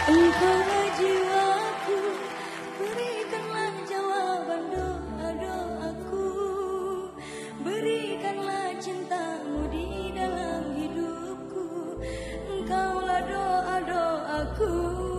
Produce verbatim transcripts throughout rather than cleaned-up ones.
Engkaulah jiwaku, berikanlah jawaban doa-doaku, berikanlah cintamu di dalam hidupku. Engkaulah doa-doaku.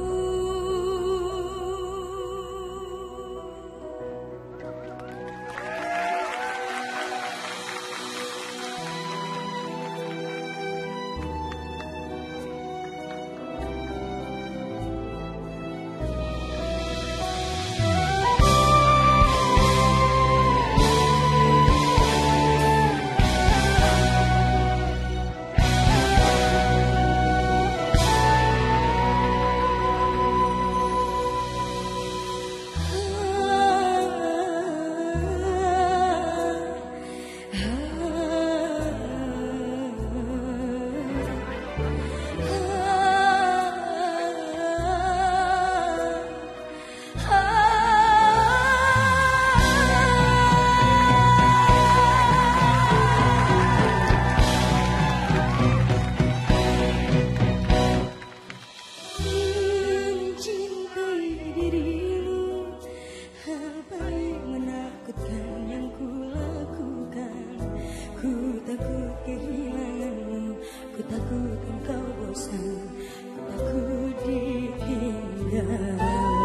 Ku takut kehilanganmu, ku takut engkau bosan, ku takut ditinggalkan.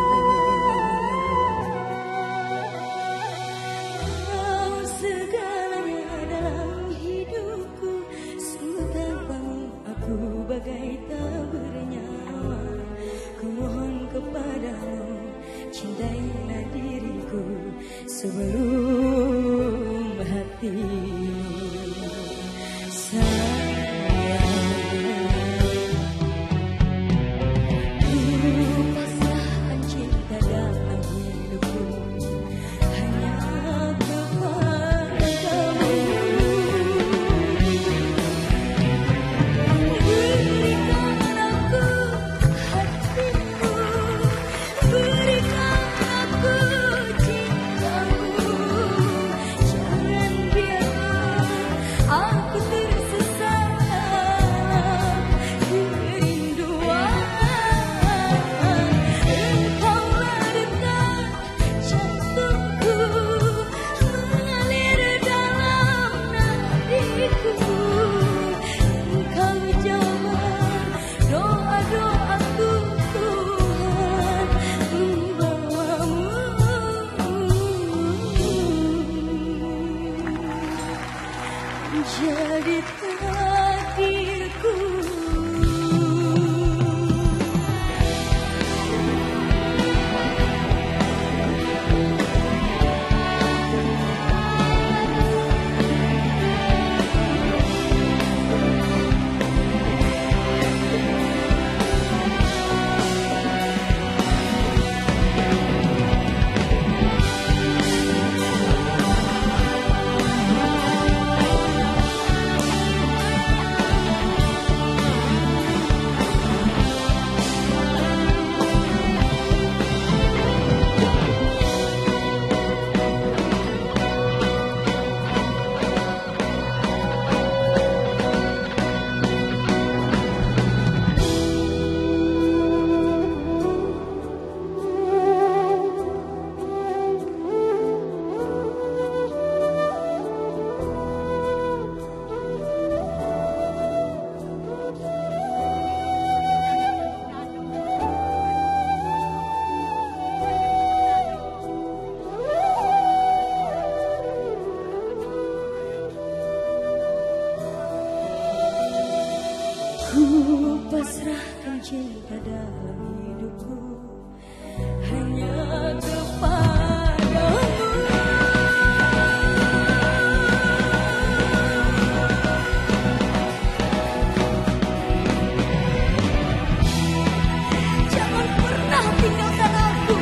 Kau segalanya dalam hidupku, sungguh tanpamu aku bagai tak bernyawa. Ku mohon kepadamu, cintailah diriku sebelum hatimu. Jadi takdirku. Ku pasrahkan cinta dalam hidupku hanya kepadamu. Jangan pernah tinggalkan aku.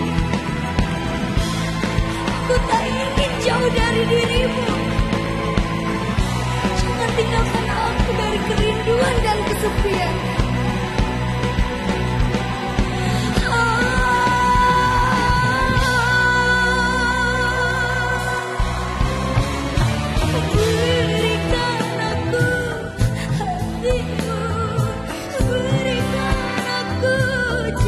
Aku tak ingin jauh dari dirimu. Jangan tinggalkan aku dari kerinduan dan kesepian. Berikan aku hatimu, berikan aku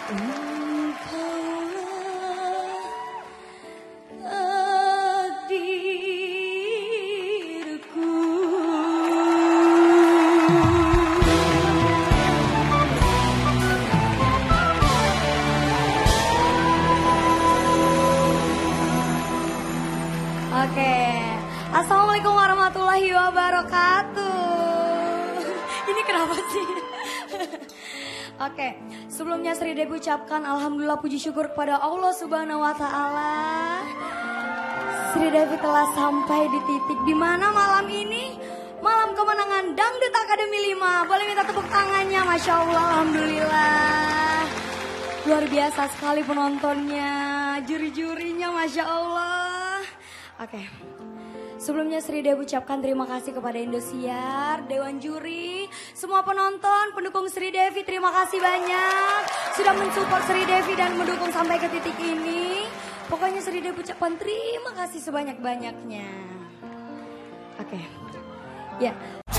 Oke, assalamualaikum warahmatullahi wabarakatuh. Ini kenapa sih? Oke, sebelumnya Sri Devi ucapkan alhamdulillah puji syukur kepada Allah Subhanahu wa taala. Sri Devi telah sampai di titik di mana malam ini malam kemenangan Dangdut Akademi lima. Boleh minta tepuk tangannya, Masya Allah, alhamdulillah. Luar biasa sekali penontonnya, juri-jurinya, Masya Allah. Oke, sebelumnya Sri Devi ucapkan terima kasih kepada Indosiar, Dewan Juri, semua penonton, pendukung Sri Devi, terima kasih banyak sudah mensupport Sri Devi dan mendukung sampai ke titik ini. Pokoknya Sri Devi ucapkan terima kasih sebanyak-banyaknya. Oke, ya.